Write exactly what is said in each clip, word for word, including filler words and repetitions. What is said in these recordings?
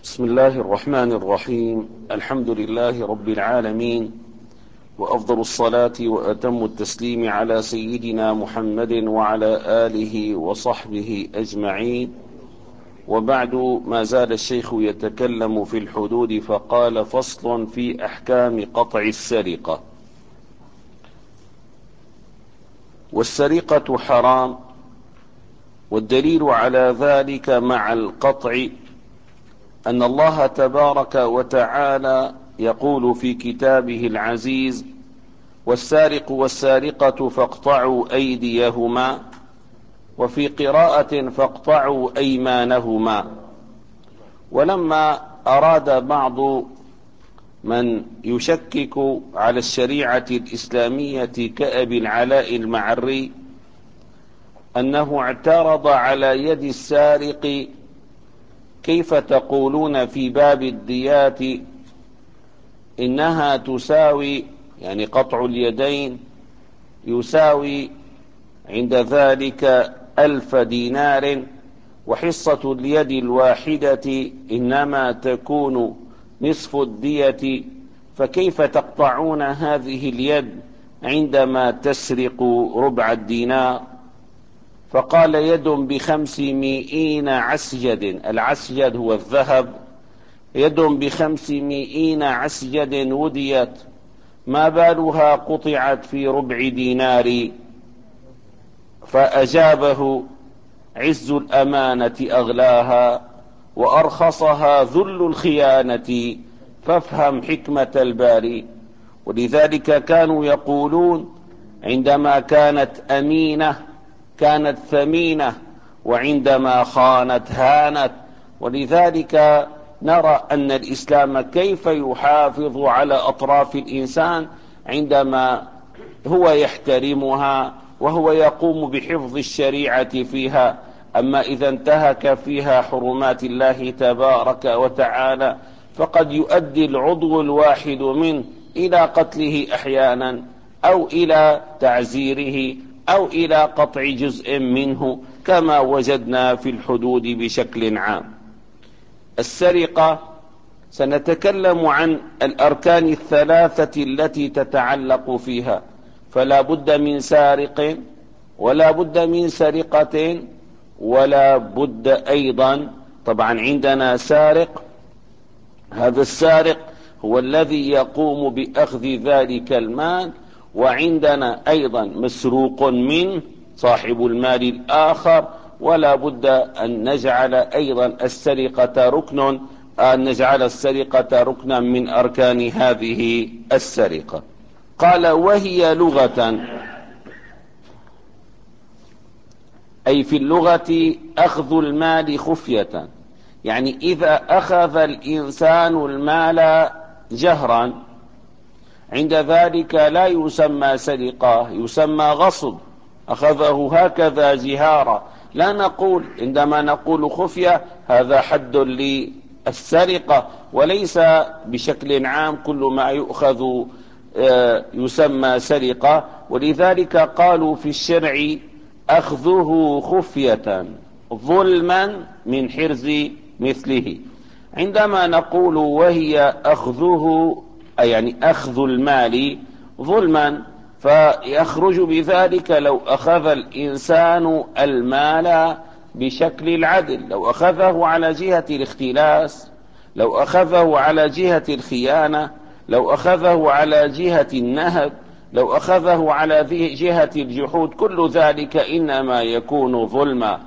بسم الله الرحمن الرحيم. الحمد لله رب العالمين، وأفضل الصلاة وأتم التسليم على سيدنا محمد وعلى آله وصحبه أجمعين. وبعد، ما زال الشيخ يتكلم في الحدود فقال: فصل في أحكام قطع السرقة. والسرقة حرام، والدليل على ذلك مع القطع أن الله تبارك وتعالى يقول في كتابه العزيز: والسارق والسارقة فاقطعوا أيديهما، وفي قراءة فاقطعوا أيمانهما. ولما أراد بعض من يشكك على الشريعة الإسلامية كأبي العلاء المعري أنه اعترض على يد السارق: كيف تقولون في باب الديات إنها تساوي، يعني قطع اليدين يساوي عند ذلك ألف دينار، وحصة اليد الواحدة إنما تكون نصف الدية، فكيف تقطعون هذه اليد عندما تسرق ربع الدينار؟ فقال: يد بخمسمائين عسجد، العسجد هو الذهب، يد بخمسمائين عسجد وديت، ما بالها قطعت في ربع دينار؟ فأجابه: عز الأمانة أغلاها، وأرخصها ذل الخيانة، فافهم حكمة الباري. ولذلك كانوا يقولون: عندما كانت أمينة كانت ثمينة، وعندما خانت هانت. ولذلك نرى أن الإسلام كيف يحافظ على أطراف الإنسان عندما هو يحترمها وهو يقوم بحفظ الشريعة فيها. أما إذا انتهك فيها حرمات الله تبارك وتعالى فقد يؤدي العضو الواحد منه إلى قتله أحيانا، أو إلى تعزيره، أو إلى قطع جزء منه، كما وجدنا في الحدود بشكل عام. السرقة سنتكلم عن الأركان الثلاثة التي تتعلق فيها، فلا بد من سارق، ولا بد من سرقة، ولا بد أيضا، طبعا عندنا سارق، هذا السارق هو الذي يقوم بأخذ ذلك المال، وعندنا أيضا مسروق منه صاحب المال الآخر. ولا بد أن نجعل أيضا السرقة ركن أن نجعل السرقة ركنا من أركان هذه السرقة. قال: وهي لغة، أي في اللغة أخذ المال خفية، يعني إذا أخذ الإنسان المال جهرا عند ذلك لا يسمى سرقة، يسمى غصب، أخذه هكذا جهارا. لا نقول، عندما نقول خفية هذا حد للسرقة، وليس بشكل عام كل ما يؤخذ يسمى سرقة. ولذلك قالوا في الشرع: أخذه خفية ظلما من حرز مثله. عندما نقول وهي أخذه، أي يعني أخذ المال ظلما، فيخرج بذلك لو أخذ الإنسان المال بشكل العدل، لو أخذه على جهة الاختلاس، لو أخذه على جهة الخيانة، لو أخذه على جهة النهب، لو أخذه على جهة الجحود، كل ذلك إنما يكون ظلما.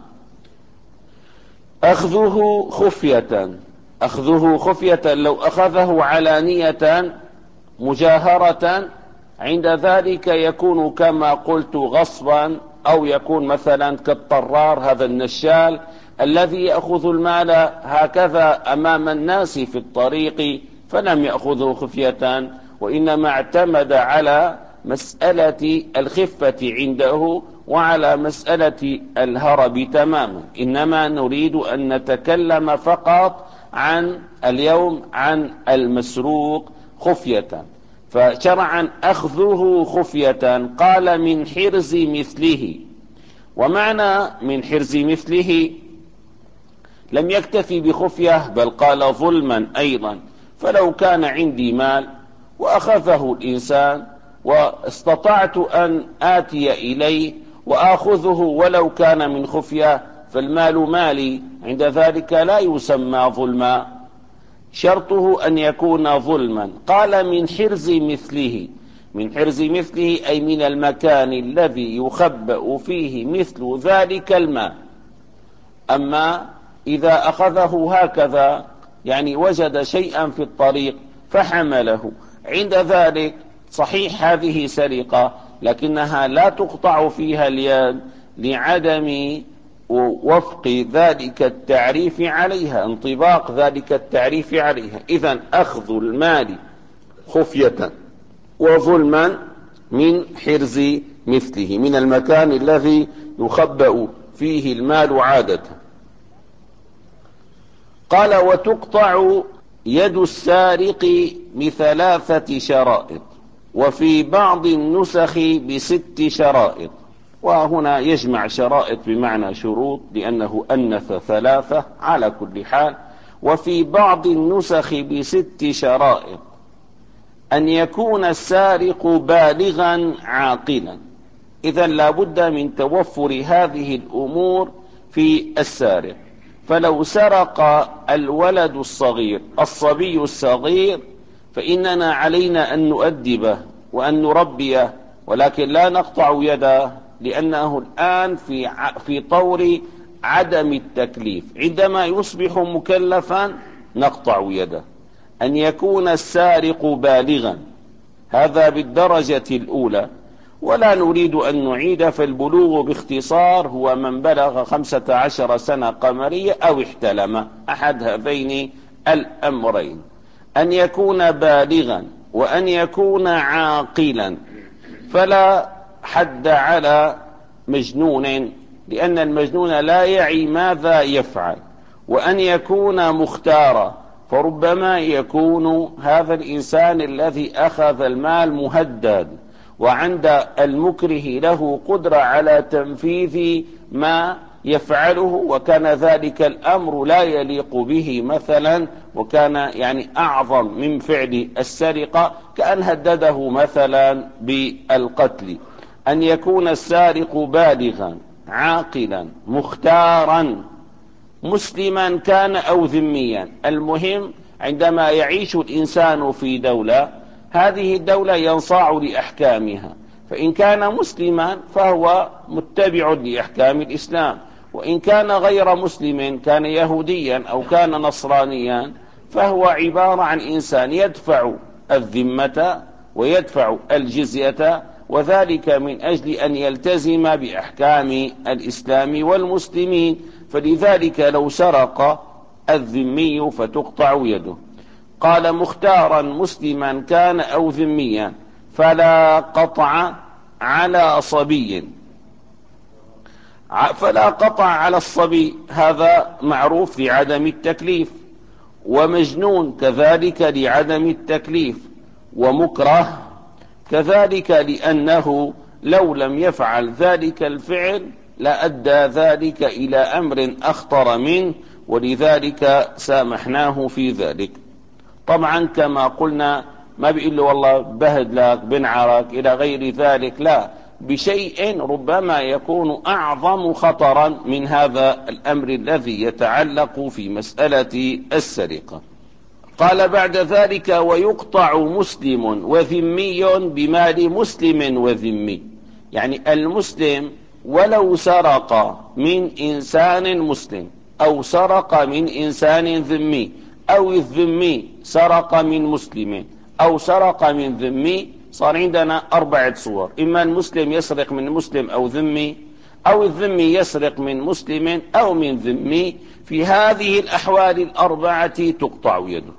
أخذه خفية، أخذه خفية لو أخذه علانية مجاهرة، عند ذلك يكون كما قلت غصبا، أو يكون مثلا كالطرار، هذا النشال الذي يأخذ المال هكذا أمام الناس في الطريق، فلم يأخذه خفية، وإنما اعتمد على مسألة الخفة عنده وعلى مسألة الهرب تماما. إنما نريد أن نتكلم فقط عن اليوم عن المسروق خفية. فشرعا أخذه خفية، قال: من حرز مثله. ومعنى من حرز مثله لم يكتفي بخفية بل قال ظلما أيضا. فلو كان عندي مال وأخذه الإنسان واستطعت أن آتي إليه وآخذه ولو كان من خفية فالمال مالي، عند ذلك لا يسمى ظلما، شرطه أن يكون ظلما. قال من حرز مثله، من حرز مثله أي من المكان الذي يخبأ فيه مثل ذلك المال. أما إذا أخذه هكذا يعني وجد شيئا في الطريق فحمله، عند ذلك صحيح هذه سرقة لكنها لا تقطع فيها اليد لعدم وفق ذلك التعريف عليها، انطباق ذلك التعريف عليها. إذن أخذ المال خفية وظلما من حرز مثله، من المكان الذي يخبأ فيه المال عادة. قال وتقطع يد السارق بثلاثة شرائط، وفي بعض النسخ بست شرائط. وهنا يجمع شرائط بمعنى شروط لأنه أنث ثلاثة على كل حال. وفي بعض النسخ بست شرائط: أن يكون السارق بالغا عاقلا. إذن لا بد من توفر هذه الأمور في السارق. فلو سرق الولد الصغير الصبي الصغير فإننا علينا أن نؤدبه وأن نربيه، ولكن لا نقطع يده لأنه الآن في في طور عدم التكليف. عندما يصبح مكلفا نقطع يده. أن يكون السارق بالغا، هذا بالدرجة الأولى، ولا نريد أن نعيد، فالبلوغ باختصار هو من بلغ خمسة عشر سنة قمرية أو احتلم، أحد هذين الأمرين. أن يكون بالغا وأن يكون عاقلا، فلا حد على مجنون لأن المجنون لا يعي ماذا يفعل. وأن يكون مختارا، فربما يكون هذا الإنسان الذي أخذ المال مهدد وعند المكره له قدرة على تنفيذ ما يفعله، وكان ذلك الأمر لا يليق به مثلا، وكان يعني أعظم من فعل السرقة، كأن هدده مثلا بالقتل. أن يكون السارق بالغا عاقلا مختارا مسلما كان أو ذميا. المهم عندما يعيش الإنسان في دولة، هذه الدولة ينصاع لأحكامها، فإن كان مسلما فهو متبع لأحكام الإسلام، وإن كان غير مسلم كان يهوديا أو كان نصرانيا فهو عبارة عن إنسان يدفع الذمة ويدفع الجزية، وذلك من أجل أن يلتزم بأحكام الإسلام والمسلمين. فلذلك لو سرق الذمي فتقطع يده. قال مختارا مسلما كان أو ذميا فلا قطع على صبي. فلا قطع على الصبي هذا معروف لعدم التكليف، ومجنون كذلك لعدم التكليف، ومكره كذلك لأنه لو لم يفعل ذلك الفعل لأدى ذلك إلى أمر أخطر منه، ولذلك سامحناه في ذلك. طبعا كما قلنا ما بيقول له والله بهد لك بنعرك إلى غير ذلك، لا، بشيء ربما يكون أعظم خطرا من هذا الأمر الذي يتعلق في مسألة السرقة. قال بعد ذلك ويقطع مسلم وذمي بمال مسلم وذمي. يعني المسلم ولو سرق من إنسان مسلم أو سرق من إنسان ذمي، أو الذمي سرق من مسلم أو سرق من ذمي، صار عندنا أربعة صور: إما المسلم يسرق من مسلم أو ذمي، أو الذمي يسرق من مسلم أو من ذمي. في هذه الأحوال الأربعة تقطع يده.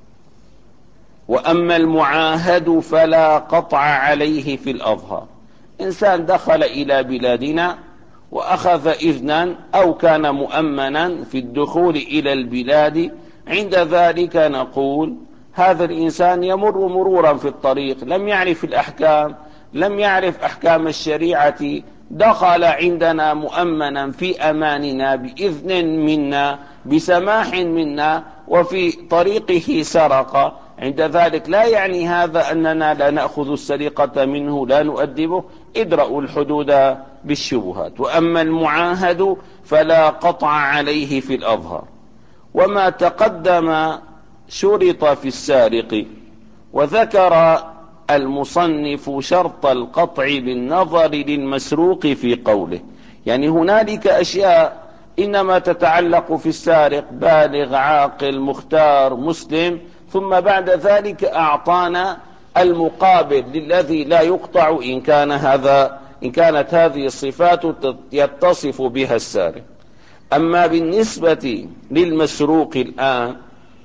وأما المعاهد فلا قطع عليه في الأظهر. إنسان دخل إلى بلادنا وأخذ إذنا أو كان مؤمنا في الدخول إلى البلاد، عند ذلك نقول هذا الإنسان يمر مرورا في الطريق، لم يعرف الأحكام، لم يعرف أحكام الشريعة، دخل عندنا مؤمنا في أماننا بإذن منا، بسماح منا وفي طريقه سرق، عند ذلك لا يعني هذا أننا لا نأخذ السرقة منه، لا نؤدبه. ادرأوا الحدود بالشبهات. وأما المعاهد فلا قطع عليه في الأظهر. وما تقدم شرط في السارق. وذكر المصنف شرط القطع بالنظر للمسروق في قوله، يعني هنالك أشياء إنما تتعلق في السارق: بالغ، عاقل، مختار، مسلم. ثم بعد ذلك أعطانا المقابل للذي لا يقطع إن كان هذا إن كانت هذه الصفات يتصف بها السارق. أما بالنسبة للمسروق الآن،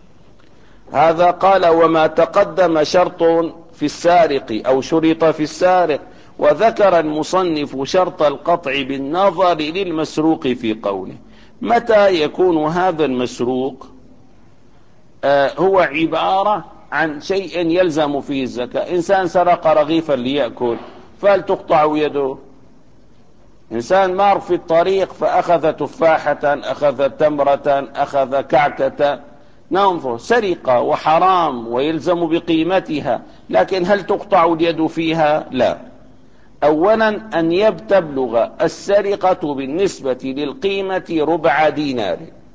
هذا قال: وما تقدم شرط في السارق أو شرط في السارق. وذكر المصنف شرط القطع بالنظر للمسروق في قوله. متى يكون هذا المسروق آه هو عبارة عن شيء يلزم فيه الزكاة؟ إنسان سرق رغيفا ليأكل، فهل تقطع يده؟ إنسان مار في الطريق فأخذ تفاحة، أخذ تمرة، أخذ كعكة، ننظر سرقة وحرام ويلزم بقيمتها، لكن هل تقطع اليد فيها؟ لا. أولا أن يبتبلغ السرقة بالنسبة للقيمة ربع دينار.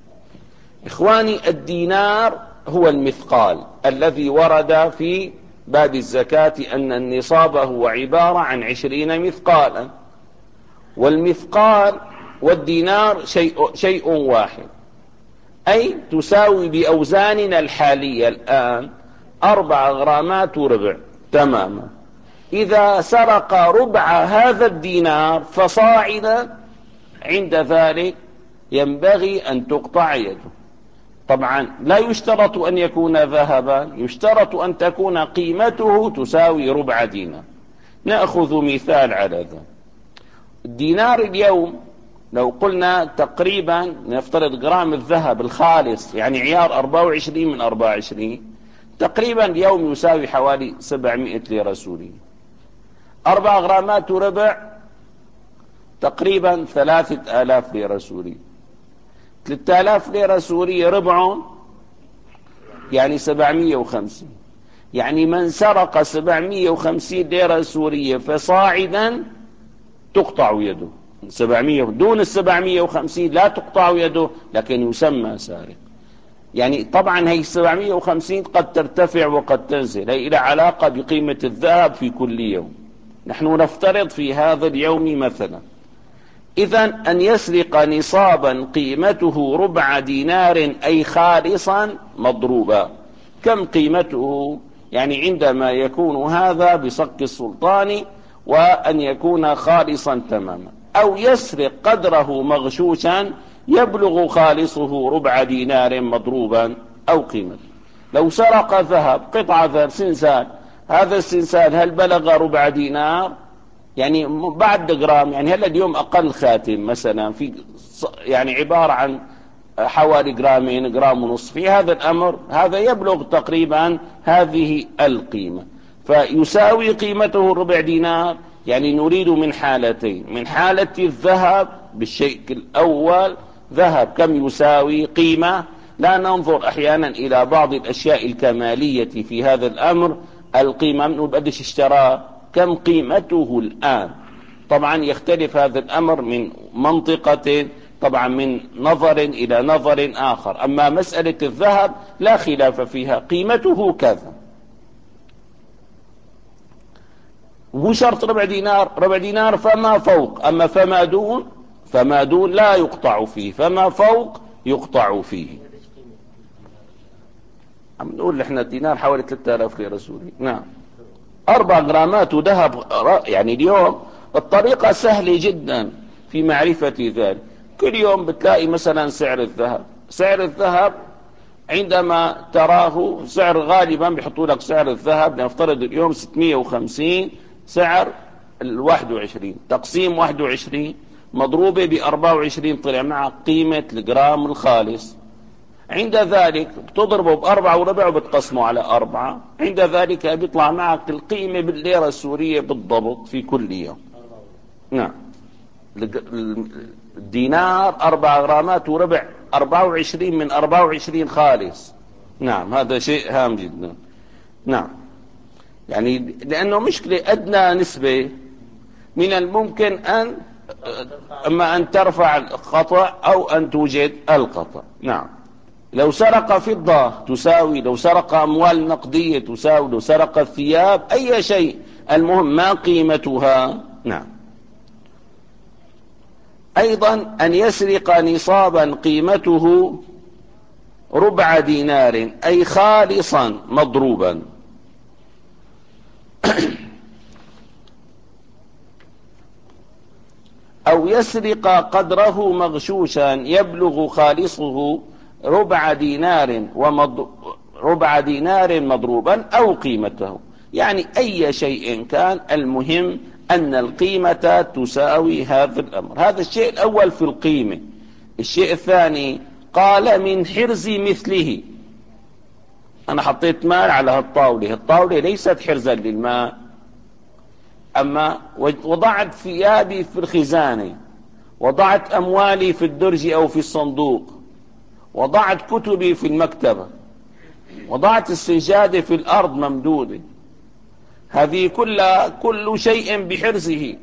إخواني، الدينار هو المثقال الذي ورد في باب الزكاة أن النصاب هو عبارة عن عشرين مثقالا، والمثقال والدينار شيء, شيء واحد، أي تساوي بأوزاننا الحالية الآن أربع غرامات وربع تماما. إذا سرق ربع هذا الدينار فصاعدا، عند ذلك ينبغي أن تقطع يده. طبعا لا يشترط أن يكون ذهبا، يشترط أن تكون قيمته تساوي ربع دينار. نأخذ مثال على ذا. الدينار اليوم لو قلنا تقريبا نفترض جرام الذهب الخالص، يعني عيار أربعة وعشرين من أربعة وعشرين، تقريبا اليوم يساوي حوالي سبعمائة ليرة سورية. أربع غرامات وربع تقريبا ثلاثة آلاف ليرة سورية. ثلاثة آلاف ليرة سورية ربع يعني سبعمائة وخمسين. يعني من سرق سبعمائة وخمسين ليرة سورية فصاعدا تقطع يده. سبعمائة دون السبعمائة وخمسين لا تقطع يده، لكن يسمى سارق. يعني طبعا هي سبعمائة وخمسين قد ترتفع وقد تنزل، هي إلى علاقة بقيمة الذهب في كل يوم. نحن نفترض في هذا اليوم مثلا، إذن أن يسرق نصابا قيمته ربع دينار أي خالصا مضروبا. كم قيمته؟ يعني عندما يكون هذا بصك السلطان وأن يكون خالصا تماما، أو يسرق قدره مغشوشا يبلغ خالصه ربع دينار مضروبا أو قيمته. لو سرق ذهب، قطعة ذهب، سنسان، هذا السنسان هل بلغ ربع دينار؟ يعني بعد جرام، يعني هلا اليوم أقل خاتم مثلا في يعني عبارة عن حوالي جرامين، جرام ونصف. في هذا الأمر هذا يبلغ تقريبا هذه القيمة، فيساوي قيمته ربع دينار. يعني نريد من حالتين: من حالة الذهب بالشيء الأول، ذهب كم يساوي قيمة، لا ننظر أحيانا إلى بعض الأشياء الكمالية في هذا الأمر، القيمة من قديش اشتراه، كم قيمته الآن. طبعا يختلف هذا الأمر من منطقة، طبعا من نظر إلى نظر آخر. أما مسألة الذهب لا خلاف فيها، قيمته كذا. هو شرط ربع دينار، ربع دينار فما فوق. أما فما دون فما دون لا يقطع فيه، فما فوق يقطع فيه. عم نقول احنا الدينار حوالي ثلاثة آلاف ليرة سوري. نعم، أربع غرامات وذهب. يعني اليوم الطريقة سهلة جدا في معرفة ذلك. كل يوم بتلاقي مثلا سعر الذهب، سعر الذهب عندما تراه سعر، غالبا بيحطوا لك سعر الذهب لنفترض اليوم ستمائة وخمسين، سعر الواحد وعشرين تقسيم واحد وعشرين مضروبة بأربعة وعشرين، طلع معك قيمة الجرام الخالص. عند ذلك بتضربه بأربعة وربع وبتقسمه على أربعة، عند ذلك بيطلع معك القيمة بالليرة السورية بالضبط في كل يوم. نعم، الدينار أربع غرامات وربع أربعة وعشرين من أربعة وعشرين خالص. نعم، هذا شيء هام جدا. نعم، يعني لأنه مشكلة أدنى نسبة من الممكن أن أما أن ترفع القطع أو أن توجد القطع. نعم، لو سرق فضة تساوي، لو سرق أموال نقدية تساوي، لو سرق الثياب، أي شيء، المهم ما قيمتها. نعم. أيضا أن يسرق نصابا قيمته ربع دينار، أي خالصا مضروبا. أو يسرق قدره مغشوشا يبلغ خالصه ربع دينار ومض... ربع دينار مضروبا أو قيمته، يعني أي شيء كان، المهم أن القيمة تساوي هذا الأمر. هذا الشيء الأول في القيمة. الشيء الثاني قال من حرز مثله. أنا حطيت مال على هالطاولة، الطاولة ليست حرزا للماء، أما وضعت ثيابي في الخزانة، وضعت أموالي في الدرج أو في الصندوق، وضعت كتبي في المكتبة، وضعت السجادة في الأرض ممدودة، هذه كلها كل شيء بحرزه.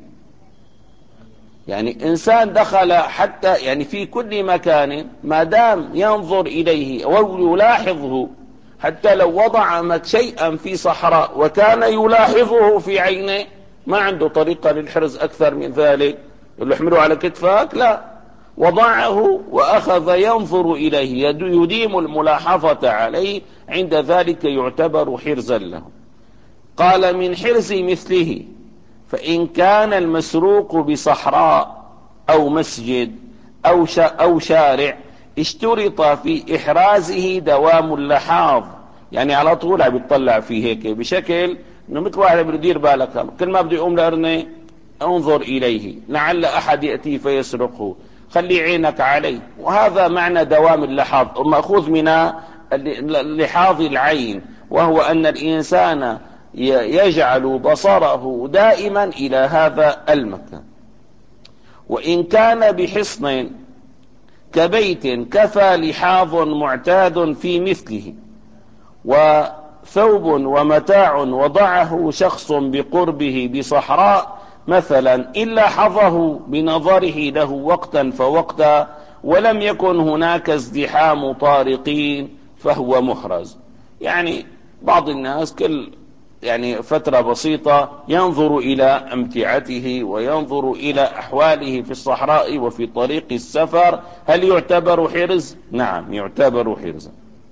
يعني إنسان دخل حتى يعني في كل مكان ما دام ينظر إليه أو يلاحظه، حتى لو وضع شيئا في صحراء وكان يلاحظه في عينه، ما عنده طريقة للحرز أكثر من ذلك. يقول له احمله على كتفك، لا، وضعه وأخذ ينظر إليه، يديم الملاحظة عليه، عند ذلك يعتبر حرزا له. قال من حرز مثله، فإن كان المسروق بصحراء أو مسجد أو أو شارع اشترط في إحرازه دوام اللحاظ، يعني على طول عم يطلع فيه هيك بشكل انه مثل واحد بده يدير بالك، كل ما بده يقوم لأرني انظر إليه لعل أحد يأتي فيسرقه، خلي عينك عليه. وهذا معنى دوام اللحاظ، مأخوذ من لحاظ العين، وهو أن الإنسان يجعل بصره دائما إلى هذا المكان. وإن كان بحصن كبيت كفى لحاظ معتاد في مثله، وثوب ومتاع وضعه شخص بقربه بصحراء مثلا، إلا حظه بنظره له وقتا فوقتا، ولم يكن هناك ازدحام طارقين، فهو محرز. يعني بعض الناس كل يعني فترة بسيطة ينظر إلى أمتعته وينظر إلى أحواله في الصحراء وفي طريق السفر، هل يعتبر حرز؟ نعم، يعتبر حرزا.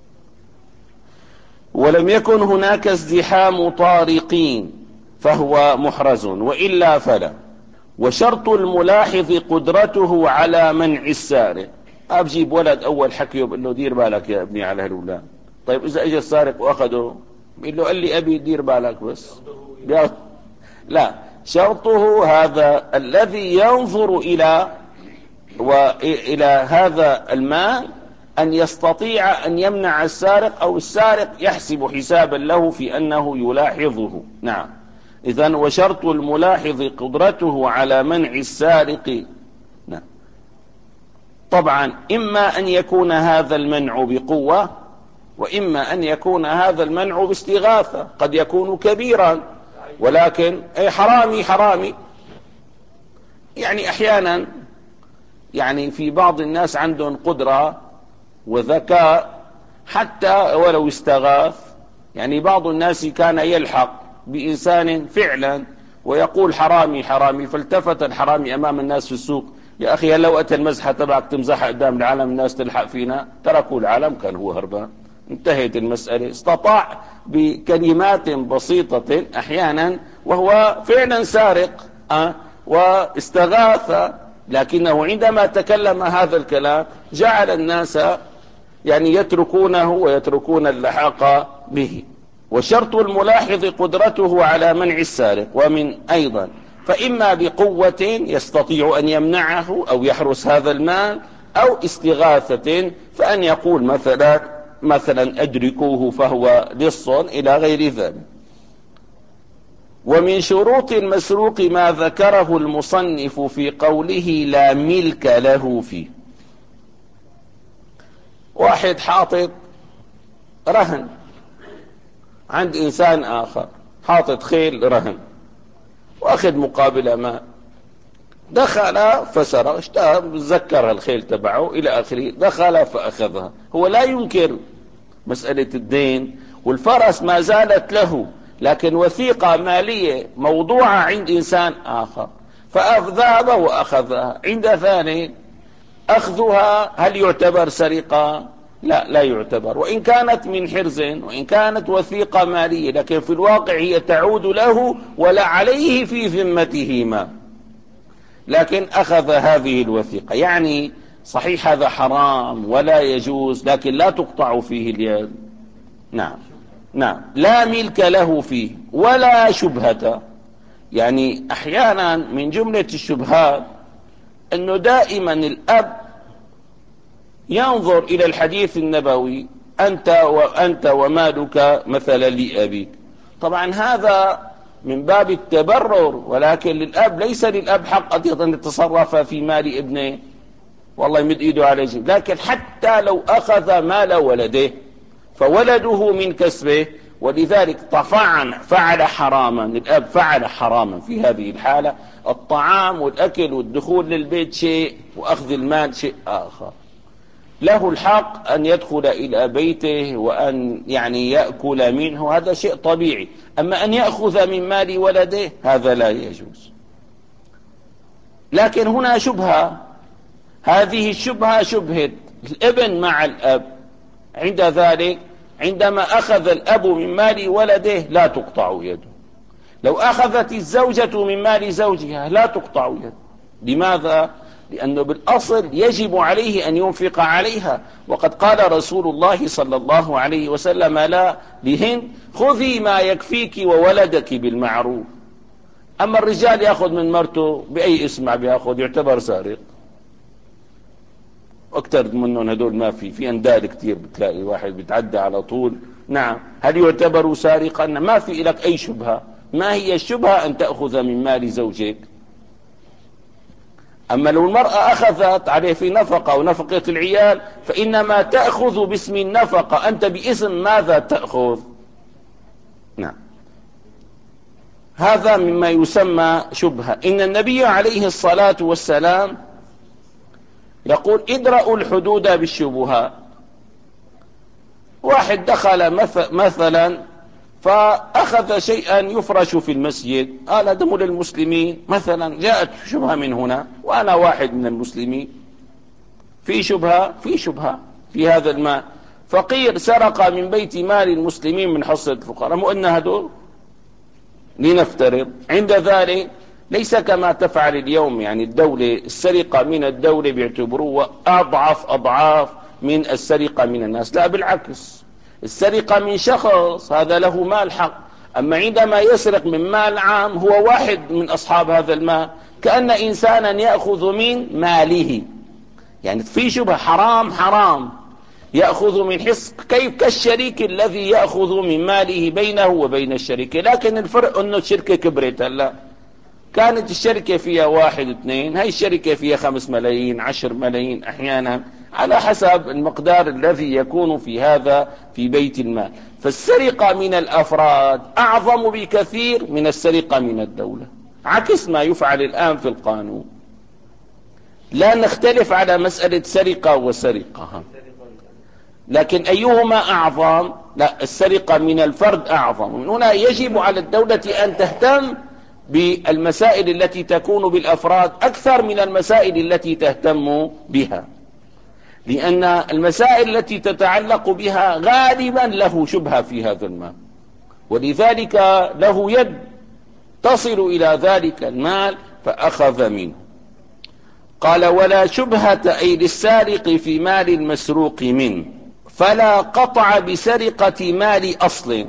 ولم يكن هناك ازدحام طارقين، فهو محرز، وإلا فلا. وشرط الملاحظ قدرته على منع السارق. أبجيب ولد أول حكيه بقول له دير بالك يا ابني على هالأولاد. طيب إذا اجى السارق وأخده، بيقول له قال لي أبي دير بالك بس. لا، شرطه هذا الذي ينظر إلى وإلى هذا المال أن يستطيع أن يمنع السارق، أو السارق يحسب حسابا له في أنه يلاحظه. نعم، إذن وشرط الملاحظ قدرته على منع السارق. نعم. طبعا إما أن يكون هذا المنع بقوة، وإما أن يكون هذا المنع باستغاثة. قد يكون كبيرا ولكن أي حرامي حرامي، يعني أحيانا يعني في بعض الناس عندهم قدرة وذكاء حتى ولو استغاث. يعني بعض الناس كان يلحق بإنسان فعلا ويقول حرامي حرامي، فالتفت الحرامي أمام الناس في السوق، يا أخي هل لو أتى المزحة تبعك تمزحها قدام العالم الناس تلحق فينا؟ تركوا العالم، كان هو هربان، انتهت المسألة. استطاع بكلمات بسيطة أحيانا وهو فعلا سارق أه واستغاث، لكنه عندما تكلم هذا الكلام جعل الناس يعني يتركونه ويتركون اللحاق به. وشرط الملاحظ قدرته على منع السارق. ومن أيضا فإما بقوة يستطيع أن يمنعه أو يحرس هذا المال، أو استغاثة، فأن يقول مثلا مثلا أدركوه فهو لص إلى غير ذلك. ومن شروط المسروق ما ذكره المصنف في قوله لا ملك له فيه. واحد حاطط رهن عند إنسان آخر، حاطط خيل رهن وأخذ مقابل مال، دخل فسرق، اشتهى، تذكر الخيل تبعه إلى آخره، دخل فأخذها. هو لا ينكر مسألة الدين، والفرس ما زالت له، لكن وثيقة مالية موضوعة عند إنسان آخر، فذهب وأخذها. عند ثاني أخذها هل يعتبر سرقة؟ لا، لا يعتبر، وإن كانت من حرز وإن كانت وثيقة مالية، لكن في الواقع هي تعود له ولا عليه في ذمته ما، لكن أخذ هذه الوثيقة. يعني صحيح هذا حرام ولا يجوز، لكن لا تقطع فيه اليد. نعم نعم، لا ملك له فيه ولا شبهة. يعني أحيانا من جملة الشبهات أنه دائما الأب ينظر إلى الحديث النبوي أنت وأنت ومالك مثلا لأبيك. طبعا هذا من باب التبرر، ولكن للأب ليس للأب حق أن يتصرف في مال ابنه، والله يمد إيده على جيب. لكن حتى لو أخذ مال ولده فولده من كسبه، ولذلك طبعا فعل حراما، الأب فعل حراما في هذه الحالة. الطعام والأكل والدخول للبيت شيء، وأخذ المال شيء آخر. له الحق أن يدخل إلى بيته وأن يعني يأكل منه، هذا شيء طبيعي. أما أن يأخذ من مال ولده هذا لا يجوز. لكن هنا شبهة، هذه الشبهة شبهة الابن مع الأب. عند ذلك عندما أخذ الأب من مال ولده لا تقطع يده. لو أخذت الزوجة من مال زوجها لا تقطع يده. لماذا؟ لأنه بالأصل يجب عليه أن ينفق عليها، وقد قال رسول الله صلى الله عليه وسلم لا لهند خذي ما يكفيك وولدك بالمعروف. أما الرجال يأخذ من مرته بأي اسم ما بيأخذ يعتبر سارق. أكثر منهم هدول ما في في أندال كتير، بتلاقي واحد بيتعدى على طول. نعم، هل يعتبر سارقا؟ ما في لك أي شبهة. ما هي الشبهة؟ أن تأخذ من مال زوجك. أما لو المرأة أخذت عليه في نفقة ونفقة العيال فإنما تأخذ باسم النفقة، أنت باسم ماذا تأخذ؟ نعم، هذا مما يسمى شبهة. إن النبي عليه الصلاة والسلام يقول ادرأوا الحدود بالشبهات. واحد دخل مثلا فأخذ شيئا يفرش في المسجد، قال هذا مو للمسلمين مثلا، جاءت شبهة من هنا وأنا واحد من المسلمين، في شبهة في شبهة في هذا المال. فقير سرق من بيت مال المسلمين من حصة الفقراء، مو أن هدول لنفترض. عند ذلك ليس كما تفعل اليوم، يعني الدولة السرقة من الدولة بيعتبروه أضعف أضعاف من السرقة من الناس. لا، بالعكس، السرقة من شخص هذا له مال حق، أما عندما يسرق من مال عام هو واحد من أصحاب هذا المال، كأن إنسانا يأخذ من ماله. يعني في شبه حرام حرام، يأخذ من حص كيف كالشريك الذي يأخذ من ماله بينه وبين الشركة. لكن الفرق أنه الشركة كبرت. هلا كانت الشركة فيها واحد اثنين، هاي الشركة فيها خمس ملايين عشر ملايين، أحيانا على حسب المقدار الذي يكون في هذا في بيت المال. فالسرقة من الأفراد أعظم بكثير من السرقة من الدولة، عكس ما يفعل الآن في القانون. لا نختلف على مسألة سرقة وسرقة، لكن أيهما أعظم؟ لا، السرقة من الفرد أعظم. من هنا يجب على الدولة أن تهتم بالمسائل التي تكون بالأفراد أكثر من المسائل التي تهتم بها، لأن المسائل التي تتعلق بها غالبا له شبهة في هذا المال، ولذلك له يد تصل إلى ذلك المال فأخذ منه. قال ولا شبهة أي للسارق في مال المسروق منه، فلا قطع بسرقة مال أصل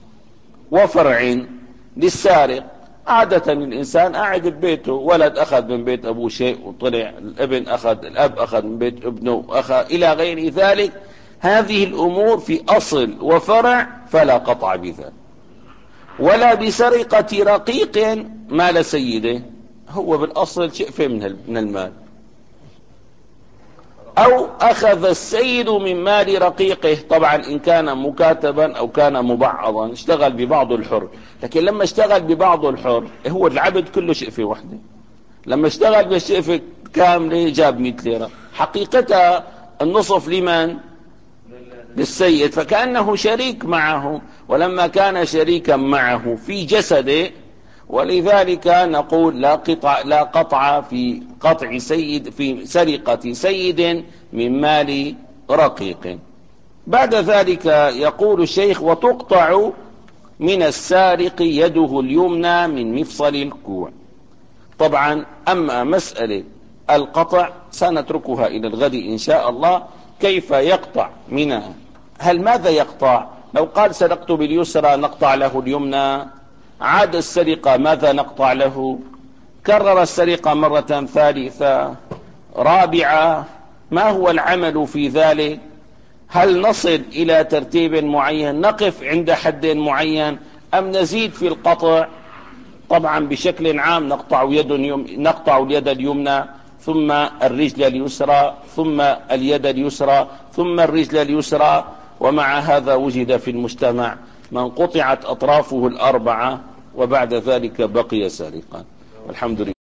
وفرع للسارق. عادة الإنسان قاعد ببيته، ولد أخذ من بيت أبوه شيء وطلع، الابن أخذ، الأب أخذ من بيت ابنه أخذ إلى غير ذلك. هذه الأمور في أصل وفرع فلا قطع بذلك. ولا بسرقة رقيق مال سيده، هو بالأصل شئفة من المال، أو أخذ السيد من مال رقيقه، طبعا إن كان مكاتبا أو كان مبعضا اشتغل ببعض الحر. لكن لما اشتغل ببعض الحر هو العبد كله شقفة واحدة، لما اشتغل بالشقفة كاملة جاب مئة ليرة، حقيقتها النصف لمن؟ للسيد، فكأنه شريك معه. ولما كان شريكا معه في جسده، ولذلك نقول لا قطع لا قطع في قطع سيد في سرقة سيد من مال رقيق. بعد ذلك يقول الشيخ: وتقطع من السارق يده اليمنى من مفصل الكوع. طبعا أما مسألة القطع سنتركها إلى الغد إن شاء الله، كيف يقطع منها. هل ماذا يقطع؟ لو قال سرقت باليسرى نقطع له اليمنى، عاد السرقة ماذا نقطع له؟ كرر السرقة مرة ثالثة رابعة، ما هو العمل في ذلك؟ هل نصل إلى ترتيب معين، نقف عند حد معين، أم نزيد في القطع؟ طبعا بشكل عام نقطع يد يم... نقطع اليد اليمنى، ثم الرجل اليسرى، ثم اليد اليسرى، ثم الرجل اليسرى. ومع هذا وجد في المجتمع من قطعت أطرافه الأربعة وبعد ذلك بقي سارقا. والحمد لله.